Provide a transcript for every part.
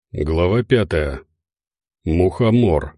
Глава 5. Мухомор.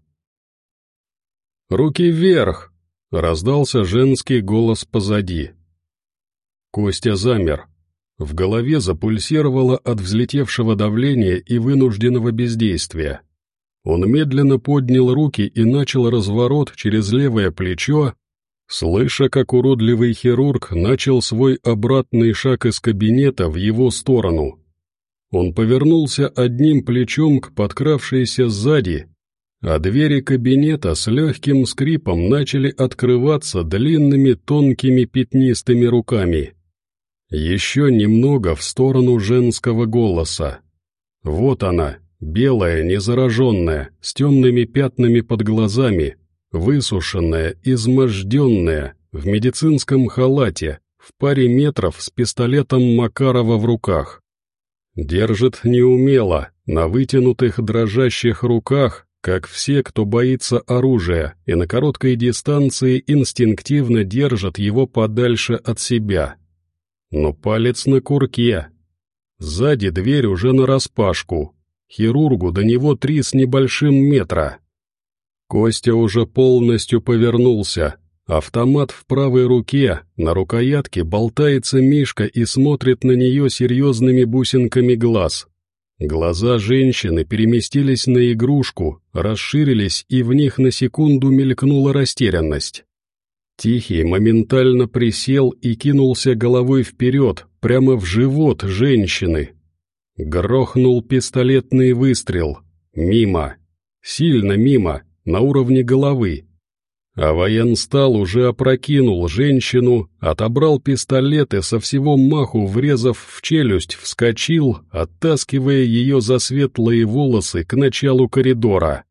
«Руки вверх!» — раздался женский голос позади. Костя замер. В голове запульсировало от взлетевшего давления и вынужденного бездействия. Он медленно поднял руки и начал разворот через левое плечо, слыша, как уродливый хирург начал свой обратный шаг из кабинета в его сторону. Он повернулся одним плечом к подкравшейся сзади, а двери кабинета с легким скрипом начали открываться длинными тонкими пятнистыми руками. Еще немного в сторону женского голоса. Вот она, белая, незараженная, с темными пятнами под глазами, высушенная, изможденная, в медицинском халате, в паре метров с пистолетом Макарова в руках. Держит неумело, на вытянутых дрожащих руках, как все, кто боится оружия, и на короткой дистанции инстинктивно держат его подальше от себя. Но палец на курке. Сзади дверь уже нараспашку. Хирургу до него 3 с небольшим метра. Костя уже полностью повернулся. Автомат в правой руке, на рукоятке болтается Мишка и смотрит на нее серьезными бусинками глаз. Глаза женщины переместились на игрушку, расширились, и в них на секунду мелькнула растерянность. Тихий моментально присел и кинулся головой вперед, прямо в живот женщины. Грохнул пистолетный выстрел. Мимо. Сильно мимо, на уровне головы. А военстал уже опрокинул женщину, отобрал пистолет и со всего маху, врезав в челюсть, вскочил, оттаскивая ее за светлые волосы к началу коридора.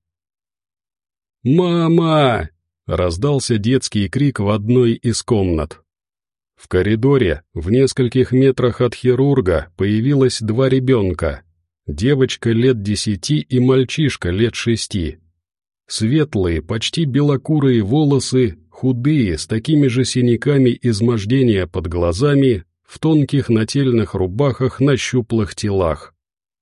«Мама!» — раздался детский крик в одной из комнат. В коридоре, в нескольких метрах от хирурга, появилось 2 ребенка. Девочка лет 10 и мальчишка лет 6. Светлые, почти белокурые волосы, худые, с такими же синяками измождения под глазами, в тонких нательных рубахах на щуплых телах.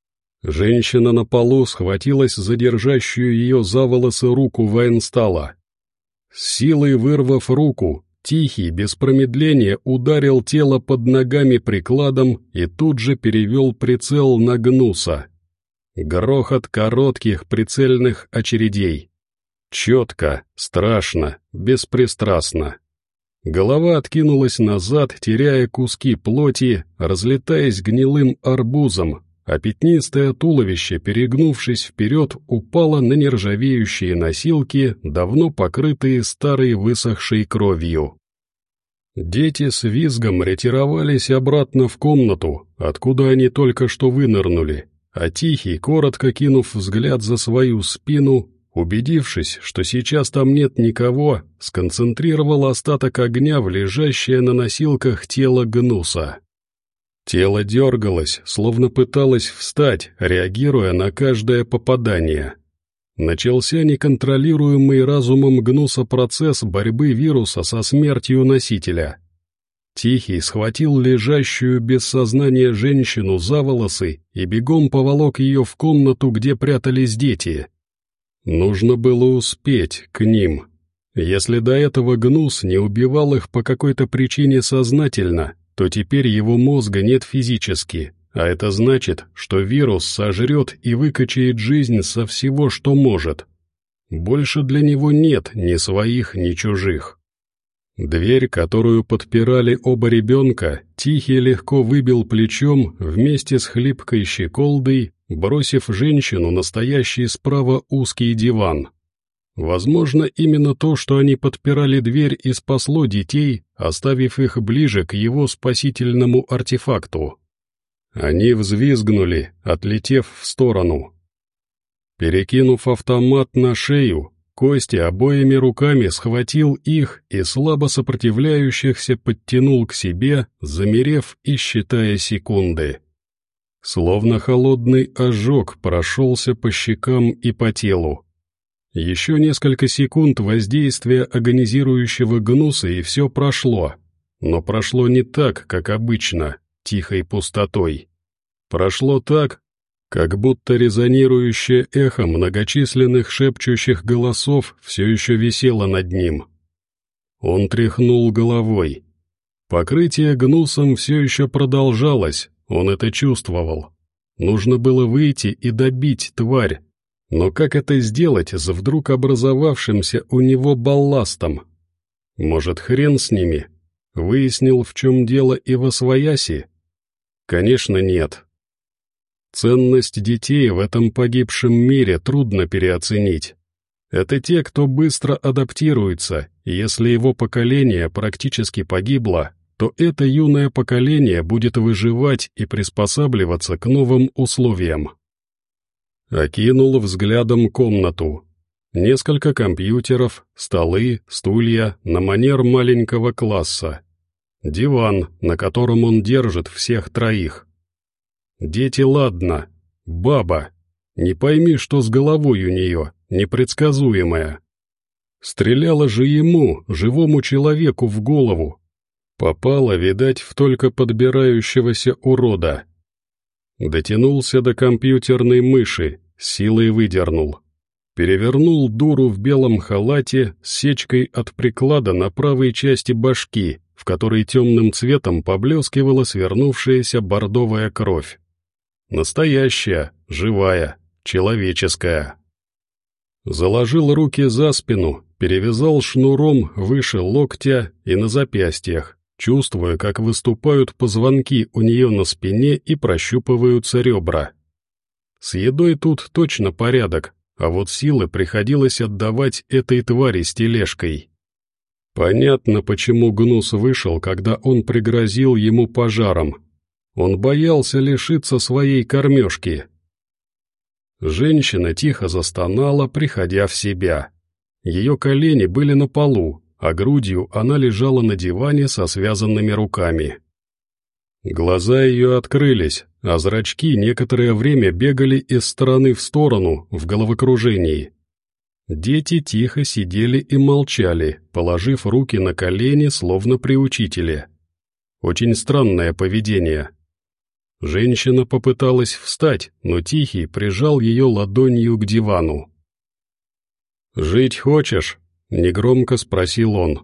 Женщина на полу схватилась за держащую ее за волосы руку военстала. С силой вырвав руку, Тихий, без промедления, ударил тело под ногами прикладом и тут же перевел прицел на Гнуса. Грохот коротких прицельных очередей. Четко, страшно, беспристрастно. Голова откинулась назад, теряя куски плоти, разлетаясь гнилым арбузом, а пятнистое туловище, перегнувшись вперед, упало на нержавеющие носилки, давно покрытые старой высохшей кровью. Дети с визгом ретировались обратно в комнату, откуда они только что вынырнули, а Тихий, коротко кинув взгляд за свою спину, убедившись, что сейчас там нет никого, сконцентрировал остаток огня в лежащее на носилках тело Гнуса. Тело дергалось, словно пыталось встать, реагируя на каждое попадание. Начался неконтролируемый разумом Гнуса процесс борьбы вируса со смертью носителя. Тихий схватил лежащую без сознания женщину за волосы и бегом поволок ее в комнату, где прятались дети. Нужно было успеть к ним. Если до этого Гнус не убивал их по какой-то причине сознательно, то теперь его мозга нет физически, а это значит, что вирус сожрет и выкачает жизнь со всего, что может. Больше для него нет ни своих, ни чужих. Дверь, которую подпирали оба ребенка, Тихий легко выбил плечом вместе с хлипкой щеколдой, бросив женщину на стоящий справа узкий диван. Возможно, именно то, что они подпирали дверь, и спасло детей, оставив их ближе к его спасительному артефакту. Они взвизгнули, отлетев в сторону. Перекинув автомат на шею, Костя обоими руками схватил их и слабо сопротивляющихся подтянул к себе, замерев и считая секунды. Словно холодный ожог прошелся по щекам и по телу. Еще несколько секунд воздействия агонизирующего Гнуса, и все прошло. Но прошло не так, как обычно, тихой пустотой. Прошло так, Как будто резонирующее эхо многочисленных шепчущих голосов все еще висело над ним. Он тряхнул головой. Покрытие гнусом все еще продолжалось, он это чувствовал. Нужно было выйти и добить тварь. Но как это сделать с вдруг образовавшимся у него балластом? Может, хрен с ними? Выяснил, в чем дело, и восвояси? Конечно, нет. Ценность детей в этом погибшем мире трудно переоценить. Это те, кто быстро адаптируется, и если его поколение практически погибло, то это юное поколение будет выживать и приспосабливаться к новым условиям. Окинул взглядом комнату. Несколько компьютеров, столы, стулья на манер маленького класса. Диван, на котором он держит всех троих. Дети, ладно. Баба. Не пойми, что с головой у нее, непредсказуемая. Стреляла же ему, живому человеку, в голову. Попала, видать, в только подбирающегося урода. Дотянулся до компьютерной мыши, силой выдернул. Перевернул дуру в белом халате с сечкой от приклада на правой части башки, в которой темным цветом поблескивала свернувшаяся бордовая кровь. Настоящая, живая, человеческая. Заложил руки за спину, перевязал шнуром выше локтя и на запястьях, чувствуя, как выступают позвонки у нее на спине и прощупываются ребра. С едой тут точно порядок, а вот силы приходилось отдавать этой твари с тележкой. Понятно, почему Гнус вышел, когда он пригрозил ему пожаром. Он боялся лишиться своей кормежки. Женщина тихо застонала, приходя в себя. Ее колени были на полу, а грудью она лежала на диване со связанными руками. Глаза ее открылись, а зрачки некоторое время бегали из стороны в сторону, в головокружении. Дети тихо сидели и молчали, положив руки на колени, словно при учителе. Очень странное поведение. Женщина попыталась встать, но Тихий прижал ее ладонью к дивану. «Жить хочешь?» — негромко спросил он.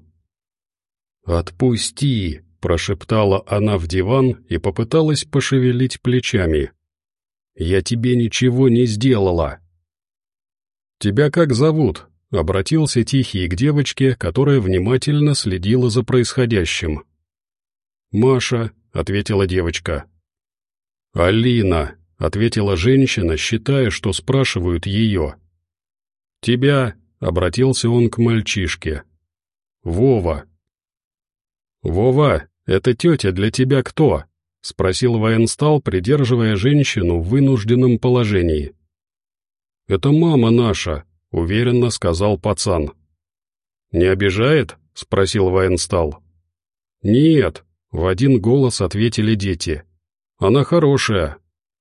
«Отпусти!» — прошептала она в диван и попыталась пошевелить плечами. «Я тебе ничего не сделала!» «Тебя как зовут?» — обратился Тихий к девочке, которая внимательно следила за происходящим. «Маша», — ответила девочка. «Алина», — ответила женщина, считая, что спрашивают ее. «Тебя», — обратился он к мальчишке. «Вова». «Вова, это тетя для тебя кто?» — спросил военстал, придерживая женщину в вынужденном положении. «Это мама наша», — уверенно сказал пацан. «Не обижает?» — спросил военстал. «Нет», — в один голос ответили дети. «Она хорошая».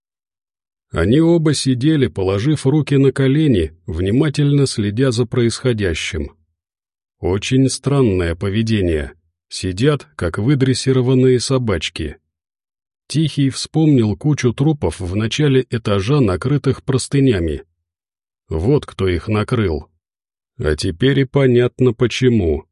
Они оба сидели, положив руки на колени, внимательно следя за происходящим. Очень странное поведение. Сидят, как выдрессированные собачки. Тихий вспомнил кучу трупов в начале этажа, накрытых простынями. Вот кто их накрыл. А теперь и понятно почему.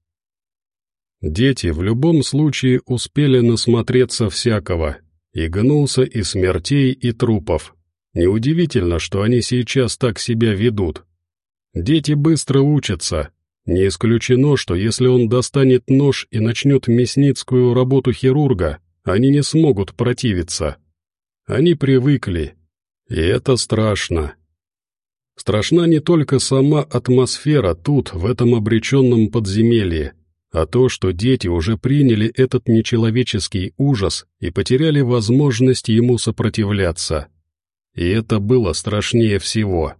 Дети в любом случае успели насмотреться всякого. И гнулся, и смертей, и трупов. Неудивительно, что они сейчас так себя ведут. Дети быстро учатся. Не исключено, что если он достанет нож и начнет мясницкую работу хирурга, они не смогут противиться. Они привыкли. И это страшно. Страшна не только сама атмосфера тут, в этом обреченном подземелье, а то, что дети уже приняли этот нечеловеческий ужас и потеряли возможность ему сопротивляться. И это было страшнее всего.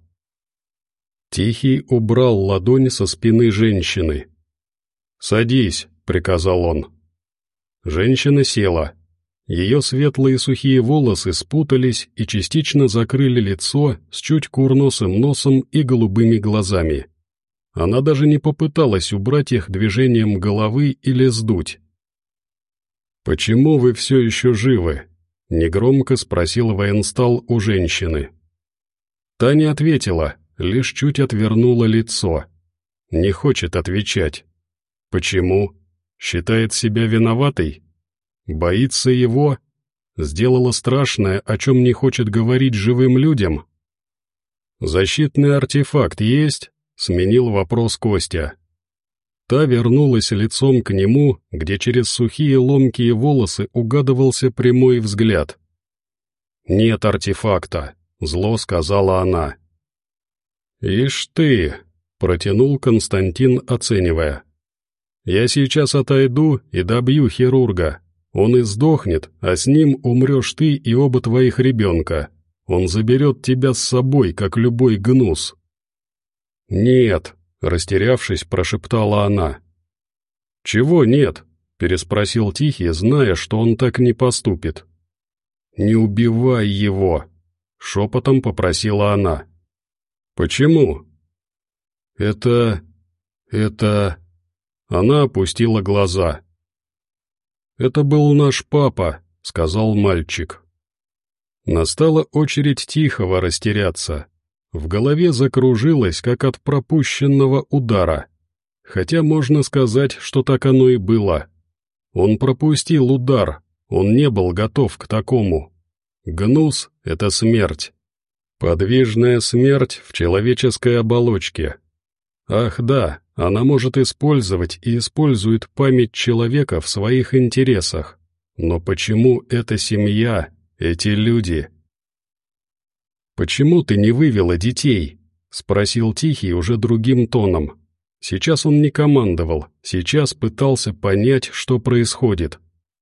Тихий убрал ладонь со спины женщины. «Садись», — приказал он. Женщина села. Ее светлые сухие волосы спутались и частично закрыли лицо с чуть курносым носом и голубыми глазами. Она даже не попыталась убрать их движением головы или сдуть. «Почему вы все еще живы?» — негромко спросил военстал у женщины. Та не ответила, лишь чуть отвернула лицо. Не хочет отвечать. Почему? Считает себя виноватой? Боится его? Сделала страшное, о чем не хочет говорить живым людям? «Защитный артефакт есть?» — сменил вопрос Костя. Та вернулась лицом к нему, где через сухие ломкие волосы угадывался прямой взгляд. «Нет артефакта», — зло сказала она. «Ишь ты», — протянул Константин, оценивая. «Я сейчас отойду и добью хирурга. Он и сдохнет, а с ним умрешь ты и оба твоих ребенка. Он заберет тебя с собой, как любой гнус». «Нет», — растерявшись, прошептала она. «Чего нет?» — переспросил Тихий, зная, что он так не поступит. «Не убивай его», — шепотом попросила она. «Почему?» «Это... Она опустила глаза. «Это был наш папа», — сказал мальчик. Настала очередь Тихого растеряться. В голове закружилось, как от пропущенного удара. Хотя можно сказать, что так оно и было. Он пропустил удар, он не был готов к такому. Гнус — это смерть. Подвижная смерть в человеческой оболочке. Ах да, она может использовать и использует память человека в своих интересах. Но почему эта семья, эти люди? «Почему ты не вывела детей?» — спросил Тихий уже другим тоном. Сейчас он не командовал, сейчас пытался понять, что происходит.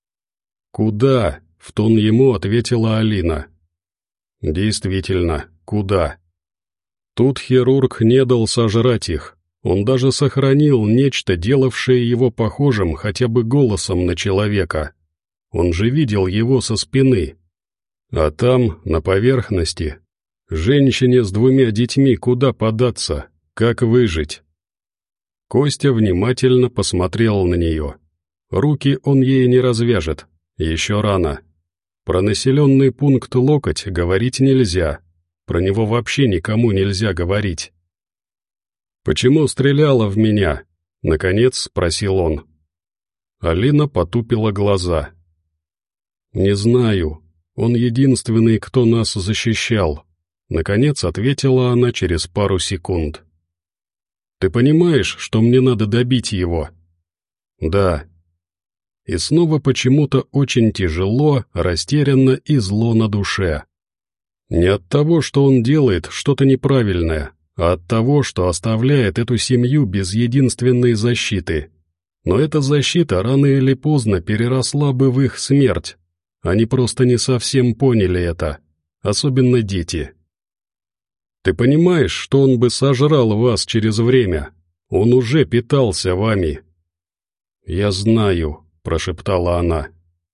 «Куда?» — в тон ему ответила Алина. «Действительно, куда?» Тут хирург не дал сожрать их. Он даже сохранил нечто, делавшее его похожим хотя бы голосом на человека. Он же видел его со спины. А там, на поверхности, женщине с 2 детьми куда податься, как выжить? Костя внимательно посмотрел на нее. Руки он ей не развяжет, еще рано. Про населенный пункт Локоть говорить нельзя, про него вообще никому нельзя говорить. «Почему стреляла в меня?» — наконец спросил он. Алина потупила глаза. «Не знаю, он единственный, кто нас защищал», — наконец ответила она через пару секунд. «Ты понимаешь, что мне надо добить его?» «Да». И снова почему-то очень тяжело, растерянно и зло на душе. Не от того, что он делает что-то неправильное, а от того, что оставляет эту семью без единственной защиты. Но эта защита рано или поздно переросла бы в их смерть. Они просто не совсем поняли это, особенно дети. Ты понимаешь, что он бы сожрал вас через время? Он уже питался вами. «Я знаю», — прошептала она.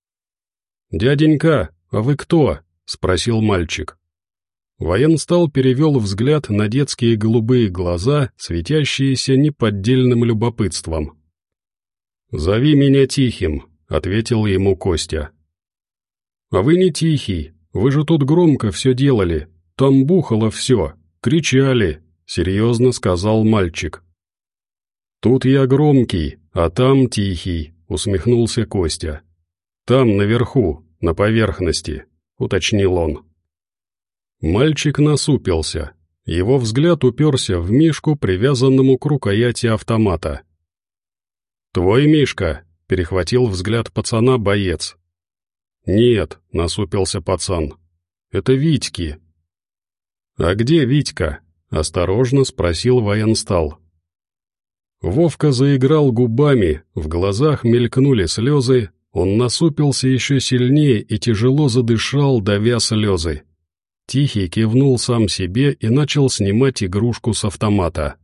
«Дяденька, а вы кто?» — спросил мальчик. Военстал перевел взгляд на детские голубые глаза, светящиеся неподдельным любопытством. «Зови меня Тихим», — ответил ему Костя. «А вы не Тихий, вы же тут громко все делали, там бухало все, кричали», — серьезно сказал мальчик. «Тут я громкий, а там Тихий», — усмехнулся Костя. «Там, наверху, на поверхности», — уточнил он. Мальчик насупился. Его взгляд уперся в Мишку, привязанному к рукояти автомата. «Твой Мишка?» — перехватил взгляд пацана боец. «Нет», — насупился пацан. «Это Витьки». «А где Витька?» — осторожно спросил военстал. Вовка заиграл губами, в глазах мелькнули слезы, он насупился еще сильнее и тяжело задышал, давя слезы. Тихий кивнул сам себе и начал снимать игрушку с автомата.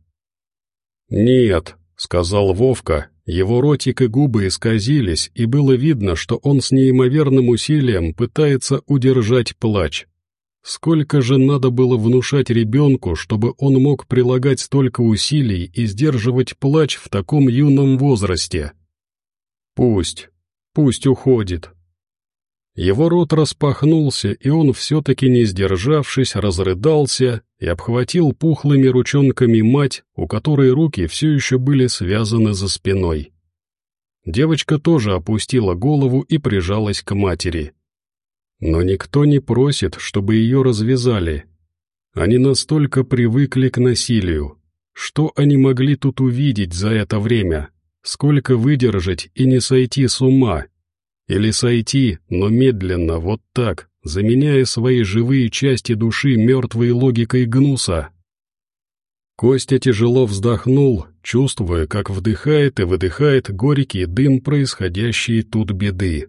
«Нет», — сказал Вовка, его ротик и губы исказились, и было видно, что он с неимоверным усилием пытается удержать плач. Сколько же надо было внушать ребенку, чтобы он мог прилагать столько усилий и сдерживать плач в таком юном возрасте? Пусть уходит. Его рот распахнулся, и он, все-таки не сдержавшись, разрыдался и обхватил пухлыми ручонками мать, у которой руки все еще были связаны за спиной. Девочка тоже опустила голову и прижалась к матери. Но никто не просит, чтобы ее развязали. Они настолько привыкли к насилию. Что они могли тут увидеть за это время? Сколько выдержать и не сойти с ума? Или сойти, но медленно, вот так, заменяя свои живые части души мертвой логикой гнуса? Костя тяжело вздохнул, чувствуя, как вдыхает и выдыхает горький дым происходящей тут беды.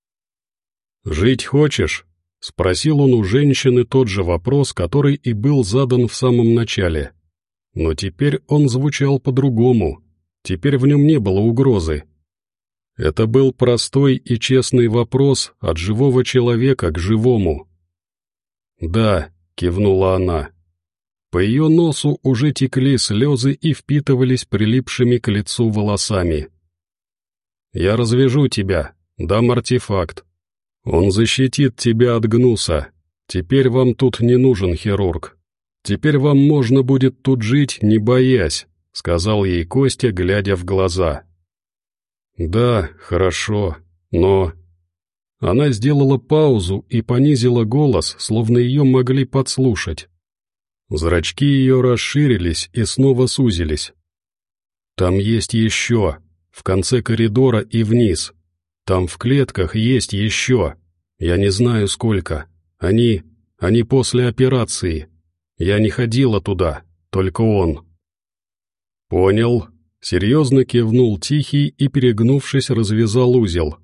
«Жить хочешь?» — спросил он у женщины тот же вопрос, который и был задан в самом начале. Но теперь он звучал по-другому, теперь в нем не было угрозы. Это был простой и честный вопрос от живого человека к живому. «Да», — кивнула она. По ее носу уже текли слезы и впитывались прилипшими к лицу волосами. «Я развяжу тебя, дам артефакт. Он защитит тебя от гнуса. Теперь вам тут не нужен хирург. Теперь вам можно будет тут жить, не боясь», — сказал ей Костя, глядя в глаза. «Да, хорошо, но...» Она сделала паузу и понизила голос, словно ее могли подслушать. Зрачки ее расширились и снова сузились. «Там есть еще, в конце коридора и вниз. Там в клетках есть еще. Я не знаю сколько. Они после операции. Я не ходила туда, только он». «Понял». Серьезно кивнул Тихий и, перегнувшись, развязал узел.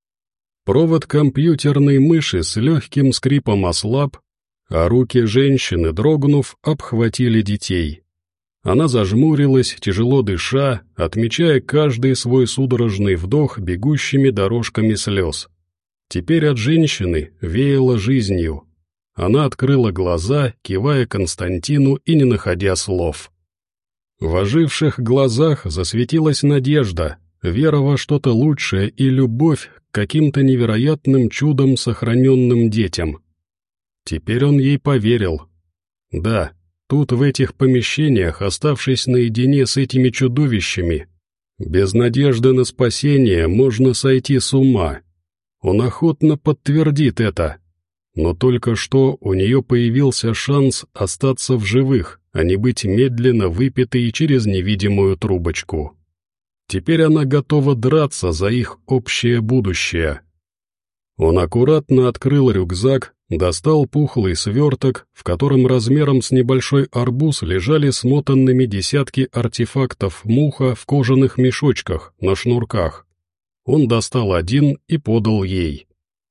Провод компьютерной мыши с легким скрипом ослаб, а руки женщины, дрогнув, обхватили детей. Она зажмурилась, тяжело дыша, отмечая каждый свой судорожный вдох бегущими дорожками слез. Теперь от женщины веяло жизнью. Она открыла глаза, кивая Константину и не находя слов. В оживших глазах засветилась надежда, вера во что-то лучшее и любовь к каким-то невероятным чудом сохраненным детям. Теперь он ей поверил. Да, тут в этих помещениях, оставшись наедине с этими чудовищами, без надежды на спасение можно сойти с ума. Он охотно подтвердит это. Но только что у нее появился шанс остаться в живых, а не быть медленно выпитой через невидимую трубочку. Теперь она готова драться за их общее будущее. Он аккуратно открыл рюкзак, достал пухлый сверток, в котором размером с небольшой арбуз лежали смотанными десятки артефактов муха в кожаных мешочках на шнурках. Он достал один и подал ей.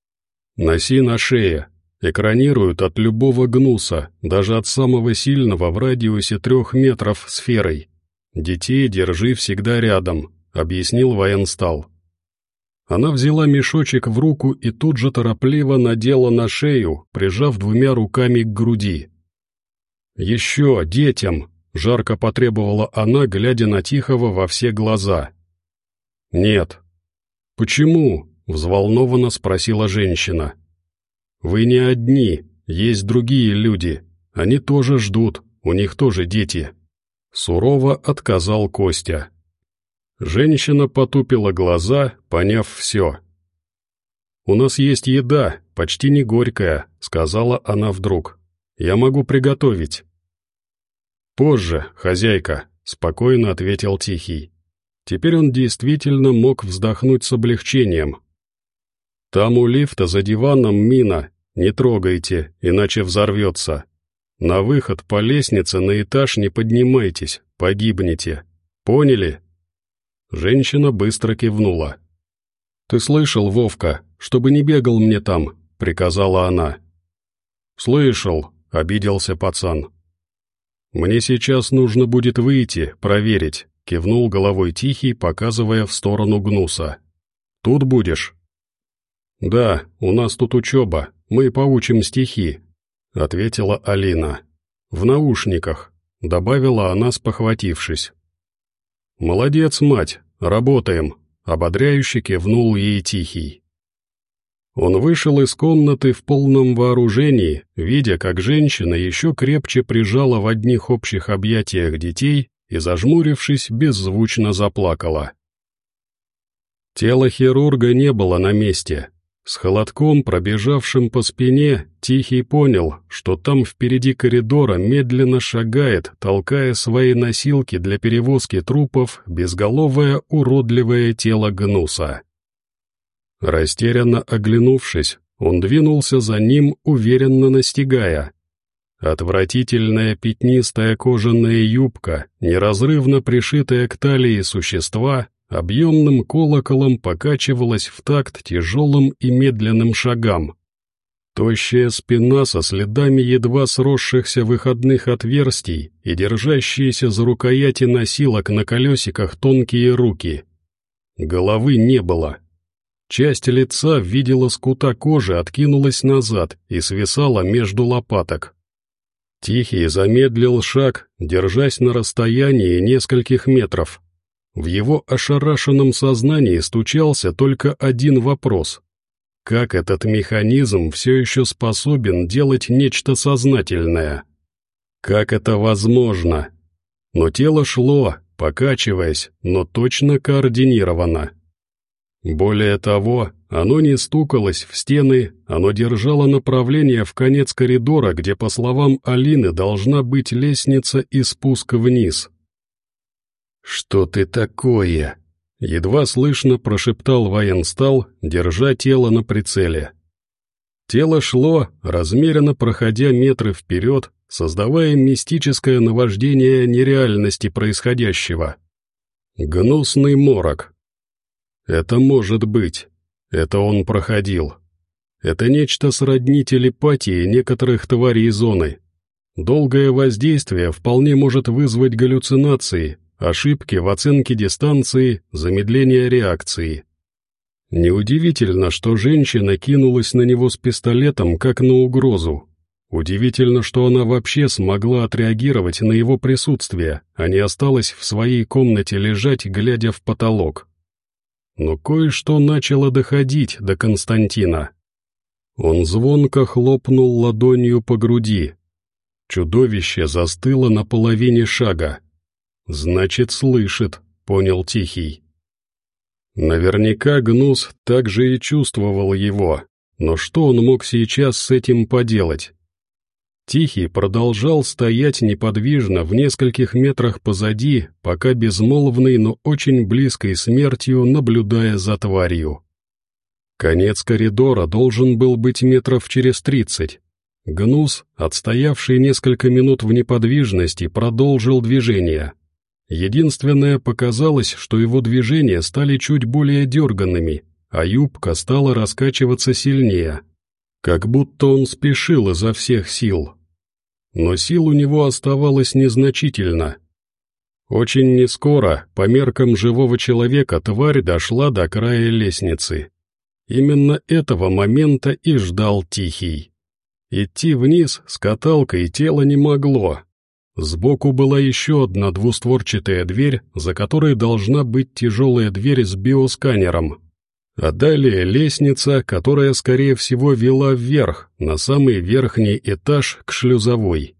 «Носи на шее. Экранируют от любого гнуса, даже от самого сильного в радиусе 3 метров сферой. Детей держи всегда рядом», — объяснил военстал. Она взяла мешочек в руку и тут же торопливо надела на шею, прижав 2 руками к груди. «Еще, детям!» — жарко потребовала она, глядя на Тихого во все глаза. «Нет». «Почему?» — взволнованно спросила женщина. «Вы не одни, есть другие люди. Они тоже ждут, у них тоже дети». Сурово отказал Костя. Женщина потупила глаза, поняв все. «У нас есть еда, почти не горькая», — сказала она вдруг. «Я могу приготовить». «Позже, хозяйка», — спокойно ответил Тихий. Теперь он действительно мог вздохнуть с облегчением. «Там у лифта за диваном мина, не трогайте, иначе взорвется. На выход по лестнице на этаж не поднимайтесь, погибнете. Поняли?» Женщина быстро кивнула. «Ты слышал, Вовка, чтобы не бегал мне там», — приказала она. «Слышал», — обиделся пацан. «Мне сейчас нужно будет выйти, проверить», — кивнул головой Тихий, показывая в сторону гнуса. «Тут будешь?» «Да, у нас тут учеба, мы поучим стихи», — ответила Алина. «В наушниках», — добавила она, спохватившись. «Молодец, мать, работаем», — ободряюще кивнул ей Тихий. Он вышел из комнаты в полном вооружении, видя, как женщина еще крепче прижала в одних общих объятиях детей и, зажмурившись, беззвучно заплакала. Тело хирурга не было на месте. С холодком, пробежавшим по спине, Тихий понял, что там впереди коридора медленно шагает, толкая свои носилки для перевозки трупов, безголовое уродливое тело Гнуса. Растерянно оглянувшись, он двинулся за ним, уверенно настигая. Отвратительная пятнистая кожаная юбка, неразрывно пришитая к талии существа, объемным колоколом покачивалась в такт тяжелым и медленным шагам. Тощая спина со следами едва сросшихся выходных отверстий и держащиеся за рукояти носилок на колесиках тонкие руки. Головы не было. Часть лица в виде лоскута кожи откинулась назад и свисала между лопаток. Тихий замедлил шаг, держась на расстоянии нескольких метров. В его ошарашенном сознании стучался только один вопрос. Как этот механизм все еще способен делать нечто сознательное? Как это возможно? Но тело шло, покачиваясь, но точно координированно. Более того, оно не стукалось в стены, оно держало направление в конец коридора, где, по словам Алины, должна быть лестница и спуск вниз. «Что ты такое?» — едва слышно прошептал военстал, держа тело на прицеле. Тело шло, размеренно проходя метры вперед, создавая мистическое наваждение нереальности происходящего. Гнусный морок. Это может быть. Это он проходил. Это нечто сродни телепатии некоторых тварей зоны. Долгое воздействие вполне может вызвать галлюцинации, ошибки в оценке дистанции, замедление реакции. Неудивительно, что женщина кинулась на него с пистолетом, как на угрозу. Удивительно, что она вообще смогла отреагировать на его присутствие, а не осталась в своей комнате лежать, глядя в потолок. Но кое-что начало доходить до Константина. Он звонко хлопнул ладонью по груди. Чудовище застыло на половине шага. «Значит, слышит», — понял Тихий. Наверняка Гнус также и чувствовал его, но что он мог сейчас с этим поделать? Тихий продолжал стоять неподвижно в нескольких метрах позади, пока безмолвный, но очень близкой смертью, наблюдая за тварью. Конец коридора должен был быть метров через 30. Гнус, отстоявший несколько минут в неподвижности, продолжил движение. Единственное, показалось, что его движения стали чуть более дерганными, а юбка стала раскачиваться сильнее, как будто он спешил изо всех сил. Но сил у него оставалось незначительно. Очень нескоро, по меркам живого человека, тварь дошла до края лестницы. Именно этого момента и ждал Тихий. Идти вниз с каталкой тело не могло. Сбоку была еще одна двустворчатая дверь, за которой должна быть тяжелая дверь с биосканером. А далее лестница, которая, скорее всего, вела вверх, на самый верхний этаж к шлюзовой.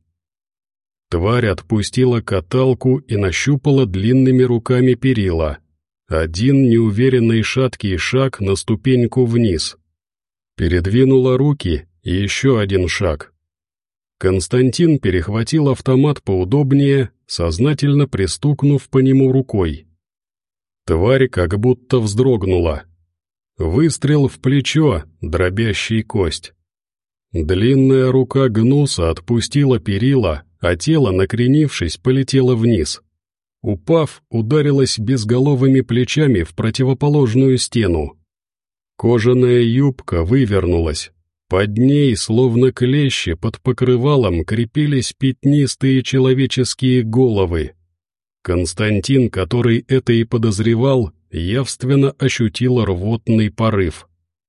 Тварь отпустила каталку и нащупала длинными руками перила. Один неуверенный шаткий шаг на ступеньку вниз. Передвинула руки и еще один шаг. Константин перехватил автомат поудобнее, сознательно пристукнув по нему рукой. Тварь как будто вздрогнула. Выстрел в плечо, дробящий кость. Длинная рука Гнуса отпустила перила, а тело, накренившись, полетело вниз. Упав, ударилась безголовыми плечами в противоположную стену. Кожаная юбка вывернулась. Под ней, словно клещи, под покрывалом крепились пятнистые человеческие головы. Константин, который это и подозревал, явственно ощутил рвотный порыв.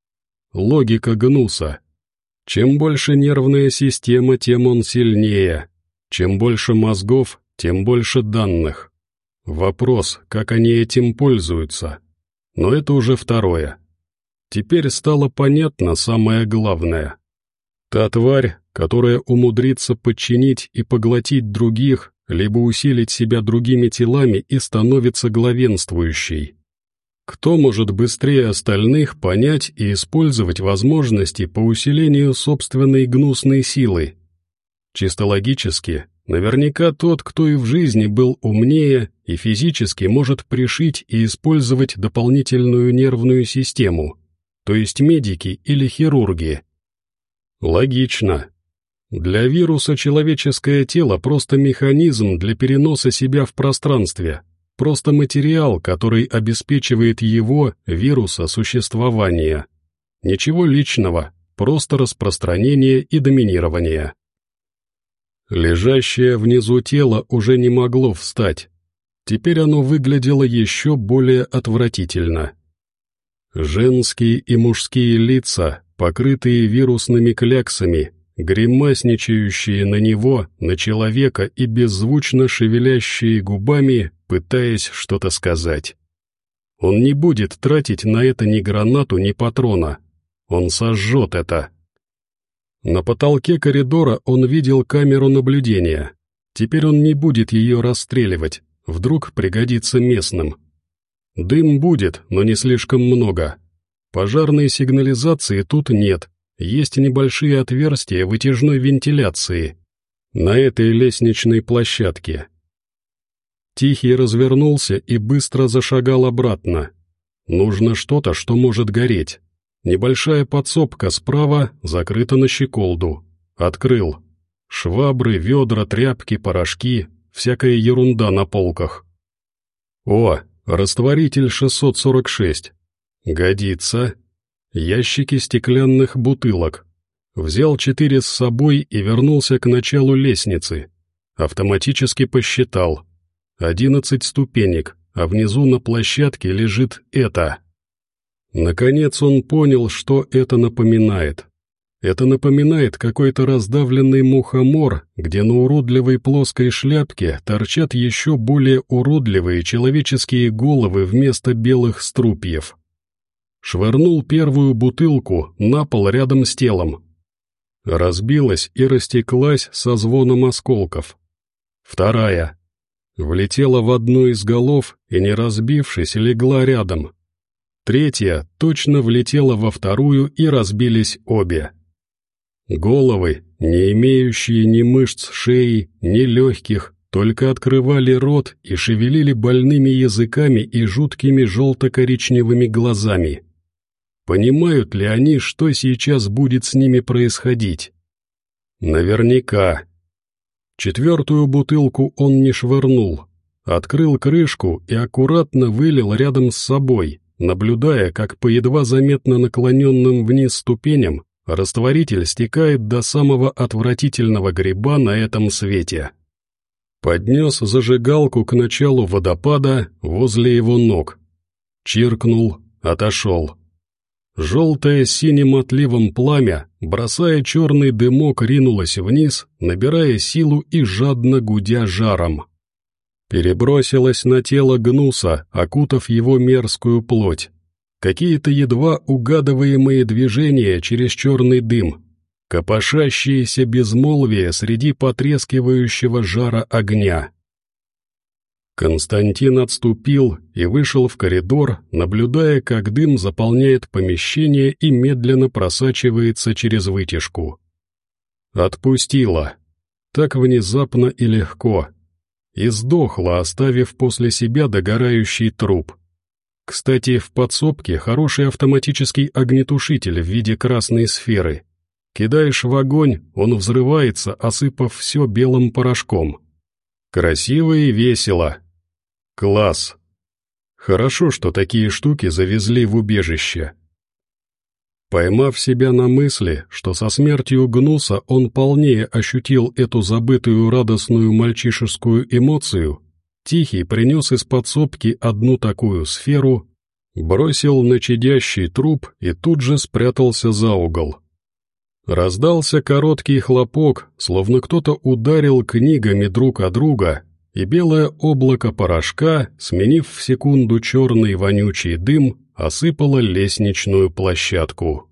Логика Гнуса. Чем больше нервная система, тем он сильнее. Чем больше мозгов, тем больше данных. Вопрос, как они этим пользуются. Но это уже второе. Теперь стало понятно самое главное. Та тварь, которая умудрится подчинить и поглотить других, либо усилить себя другими телами и становится главенствующей. Кто может быстрее остальных понять и использовать возможности по усилению собственной гнусной силы? Чисто логически, наверняка тот, кто и в жизни был умнее и физически может пришить и использовать дополнительную нервную систему, то есть медики или хирурги. Логично. Для вируса человеческое тело просто механизм для переноса себя в пространстве, просто материал, который обеспечивает его, вируса, существование. Ничего личного, просто распространение и доминирование. Лежащее внизу тело уже не могло встать. Теперь оно выглядело еще более отвратительно. Женские и мужские лица, покрытые вирусными кляксами, гримасничающие на него, на человека и беззвучно шевелящие губами, пытаясь что-то сказать. Он не будет тратить на это ни гранату, ни патрона. Он сожжет это. На потолке коридора он видел камеру наблюдения. Теперь он не будет ее расстреливать, вдруг пригодится местным. Дым будет, но не слишком много. Пожарной сигнализации тут нет, есть небольшие отверстия вытяжной вентиляции на этой лестничной площадке. Тихий развернулся и быстро зашагал обратно. Нужно что-то, что может гореть. Небольшая подсобка справа закрыта на щеколду. Открыл. Швабры, ведра, тряпки, порошки, всякая ерунда на полках. О, растворитель 646. Годится. Ящики стеклянных бутылок. Взял 4 с собой и вернулся к началу лестницы. Автоматически посчитал. 11 ступенек, а внизу на площадке лежит это. Наконец он понял, что это напоминает. Это напоминает какой-то раздавленный мухомор, где на уродливой плоской шляпке торчат еще более уродливые человеческие головы вместо белых струпьев. Швырнул первую бутылку на пол рядом с телом. Разбилась и растеклась со звоном осколков. Вторая. Влетела в одну из голов и, не разбившись, легла рядом. Третья точно влетела во вторую и разбились обе. Головы, не имеющие ни мышц шеи, ни легких, только открывали рот и шевелили больными языками и жуткими желто-коричневыми глазами. Понимают ли они, что сейчас будет с ними происходить? Наверняка. 4-ю бутылку он не швырнул, открыл крышку и аккуратно вылил рядом с собой, наблюдая, как по едва заметно наклоненным вниз ступеням растворитель стекает до самого отвратительного греба на этом свете. Поднес зажигалку к началу водопада возле его ног. Чиркнул, отошел. Желтое с синим отливом пламя, бросая черный дымок, ринулось вниз, набирая силу и жадно гудя жаром. Перебросилось на тело гнуса, окутав его мерзкую плоть. Какие-то едва угадываемые движения через черный дым, копошащееся безмолвие среди потрескивающего жара огня. Константин отступил и вышел в коридор, наблюдая, как дым заполняет помещение и медленно просачивается через вытяжку. Отпустила. Так внезапно и легко. И сдохла, оставив после себя догорающий труп. Кстати, в подсобке хороший автоматический огнетушитель в виде красной сферы. Кидаешь в огонь, он взрывается, осыпав все белым порошком. Красиво и весело. Класс. Хорошо, что такие штуки завезли в убежище. Поймав себя на мысли, что со смертью гнуса он полнее ощутил эту забытую радостную мальчишескую эмоцию, Тихий принес из подсобки одну такую сферу, бросил на чадящий труп и тут же спрятался за угол. Раздался короткий хлопок, словно кто-то ударил книгами друг о друга, и белое облако порошка, сменив в секунду черный вонючий дым, осыпала лестничную площадку.